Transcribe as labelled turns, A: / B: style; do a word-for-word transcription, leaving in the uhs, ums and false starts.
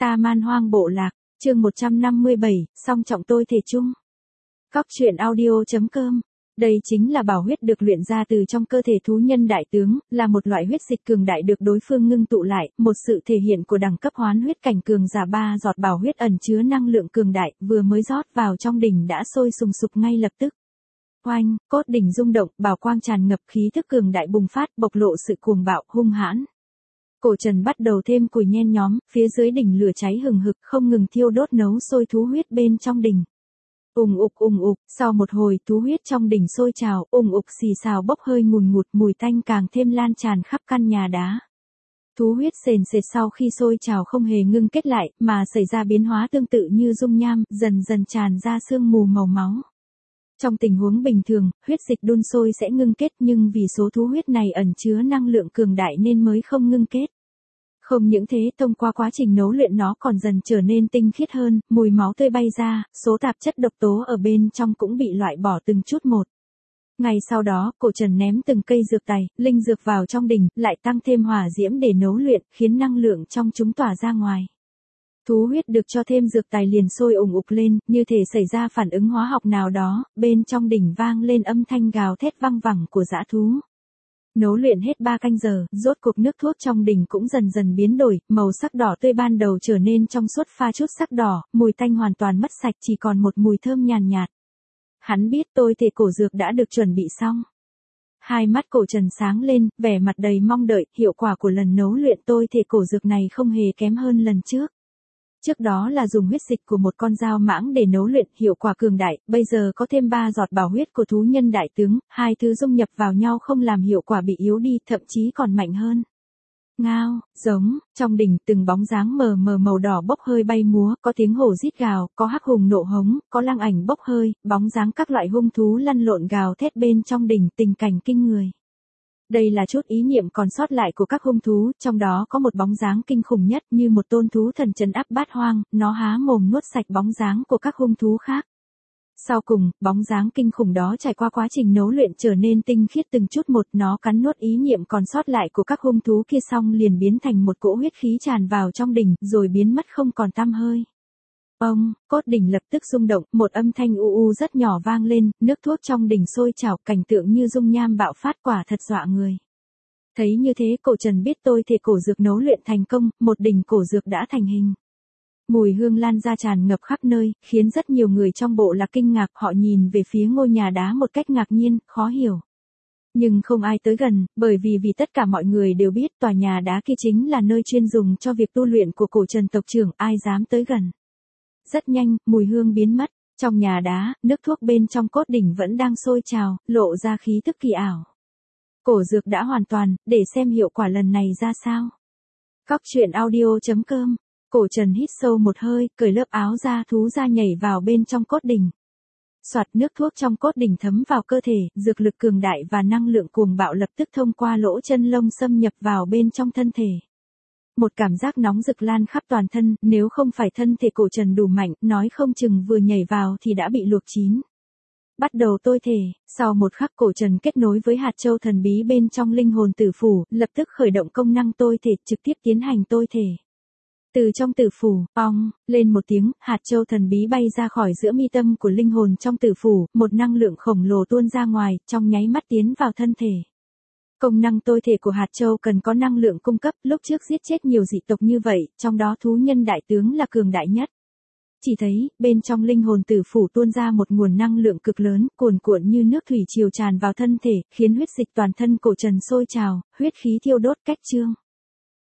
A: Ta Man Hoang Bộ Lạc, chương một trăm năm mươi bảy, song trọng tôi thể chung. Cóc truyện audio.com. Đây chính là bảo huyết được luyện ra từ trong cơ thể thú nhân đại tướng, là một loại huyết dịch cường đại được đối phương ngưng tụ lại, một sự thể hiện của đẳng cấp hoán huyết cảnh cường giả. Ba giọt bảo huyết ẩn chứa năng lượng cường đại, vừa mới rót vào trong đỉnh đã sôi sùng sục ngay lập tức. Oanh, cốt đỉnh rung động, bảo quang tràn ngập, khí thức cường đại bùng phát, bộc lộ sự cuồng bạo, hung hãn. Cổ Trần bắt đầu thêm củi nhen nhóm, phía dưới đỉnh lửa cháy hừng hực, không ngừng thiêu đốt nấu sôi thú huyết bên trong đỉnh. Ùng ục ùng ục, sau một hồi thú huyết trong đỉnh sôi trào, ùng ục xì xào bốc hơi ngùn ngụt, mùi tanh càng thêm lan tràn khắp căn nhà đá. Thú huyết sền sệt sau khi sôi trào không hề ngưng kết lại, mà xảy ra biến hóa tương tự như dung nham, dần dần tràn ra sương mù màu máu. Trong tình huống bình thường, huyết dịch đun sôi sẽ ngưng kết, nhưng vì số thú huyết này ẩn chứa năng lượng cường đại nên mới không ngưng kết. Không những thế, thông qua quá trình nấu luyện nó còn dần trở nên tinh khiết hơn, mùi máu tươi bay ra, số tạp chất độc tố ở bên trong cũng bị loại bỏ từng chút một. Ngày sau đó, Cổ Trần ném từng cây dược tài, linh dược vào trong đỉnh, lại tăng thêm hỏa diễm để nấu luyện, khiến năng lượng trong chúng tỏa ra ngoài. Thú huyết được cho thêm dược tài liền sôi ủng ục lên, như thể xảy ra phản ứng hóa học nào đó, bên trong đỉnh vang lên âm thanh gào thét văng vẳng của dã thú. Nấu luyện hết ba canh giờ, rốt cuộc nước thuốc trong đỉnh cũng dần dần biến đổi, màu sắc đỏ tươi ban đầu trở nên trong suốt pha chút sắc đỏ, mùi tanh hoàn toàn mất sạch, chỉ còn một mùi thơm nhàn nhạt. Hắn biết tôi thể cổ dược đã được chuẩn bị xong. Hai mắt Cổ Trần sáng lên, vẻ mặt đầy mong đợi, hiệu quả của lần nấu luyện tôi thể cổ dược này không hề kém hơn lần trước. Trước đó là dùng huyết dịch của một con dao mãng để nấu luyện, hiệu quả cường đại, bây giờ có thêm ba giọt bảo huyết của thú nhân đại tướng, hai thứ dung nhập vào nhau không làm hiệu quả bị yếu đi, thậm chí còn mạnh hơn. Ngao, giống, trong đỉnh từng bóng dáng mờ mờ màu đỏ bốc hơi bay múa, có tiếng hổ rít gào, có hắc hùng nộ hống, có lăng ảnh bốc hơi, bóng dáng các loại hung thú lăn lộn gào thét bên trong đỉnh, tình cảnh kinh người. Đây là chút ý niệm còn sót lại của các hung thú, trong đó có một bóng dáng kinh khủng nhất như một tôn thú thần trấn áp bát hoang, nó há mồm nuốt sạch bóng dáng của các hung thú khác. Sau cùng, bóng dáng kinh khủng đó trải qua quá trình nấu luyện trở nên tinh khiết từng chút một, nó cắn nuốt ý niệm còn sót lại của các hung thú kia xong liền biến thành một cỗ huyết khí tràn vào trong đỉnh, rồi biến mất không còn tăm hơi. Ông, cốt đỉnh lập tức rung động, một âm thanh u u rất nhỏ vang lên, nước thuốc trong đỉnh sôi trào, cảnh tượng như dung nham bạo phát, quả thật dọa người. Thấy như thế, Cổ Trần biết tôi thể cổ dược nấu luyện thành công, một đỉnh cổ dược đã thành hình. Mùi hương lan ra tràn ngập khắp nơi, khiến rất nhiều người trong bộ lạc kinh ngạc, họ nhìn về phía ngôi nhà đá một cách ngạc nhiên, khó hiểu. Nhưng không ai tới gần, bởi vì vì tất cả mọi người đều biết tòa nhà đá kia chính là nơi chuyên dùng cho việc tu luyện của Cổ Trần tộc trưởng, ai dám tới gần. Rất nhanh, mùi hương biến mất, trong nhà đá, nước thuốc bên trong cốt đỉnh vẫn đang sôi trào, lộ ra khí tức kỳ ảo. Cổ dược đã hoàn toàn, để xem hiệu quả lần này ra sao. Cóc truyện audio.com. Cổ Trần hít sâu một hơi, cởi lớp áo da thú ra nhảy vào bên trong cốt đỉnh. Soạt, nước thuốc trong cốt đỉnh thấm vào cơ thể, dược lực cường đại và năng lượng cuồng bạo lập tức thông qua lỗ chân lông xâm nhập vào bên trong thân thể. Một cảm giác nóng rực lan khắp toàn thân, nếu không phải thân thể Cổ Trần đủ mạnh, nói không chừng vừa nhảy vào thì đã bị luộc chín. Bắt đầu tôi thể, sau một khắc Cổ Trần kết nối với hạt châu thần bí bên trong linh hồn tử phủ, lập tức khởi động công năng tôi thể, trực tiếp tiến hành tôi thể. Từ trong tử phủ, ong, lên một tiếng, hạt châu thần bí bay ra khỏi giữa mi tâm của linh hồn trong tử phủ, một năng lượng khổng lồ tuôn ra ngoài, trong nháy mắt tiến vào thân thể. Công năng tôi thể của hạt châu cần có năng lượng cung cấp, lúc trước giết chết nhiều dị tộc như vậy, trong đó thú nhân đại tướng là cường đại nhất. Chỉ thấy, bên trong linh hồn tử phủ tuôn ra một nguồn năng lượng cực lớn, cuồn cuộn như nước thủy triều tràn vào thân thể, khiến huyết dịch toàn thân Cổ Trần sôi trào, huyết khí thiêu đốt cách trương.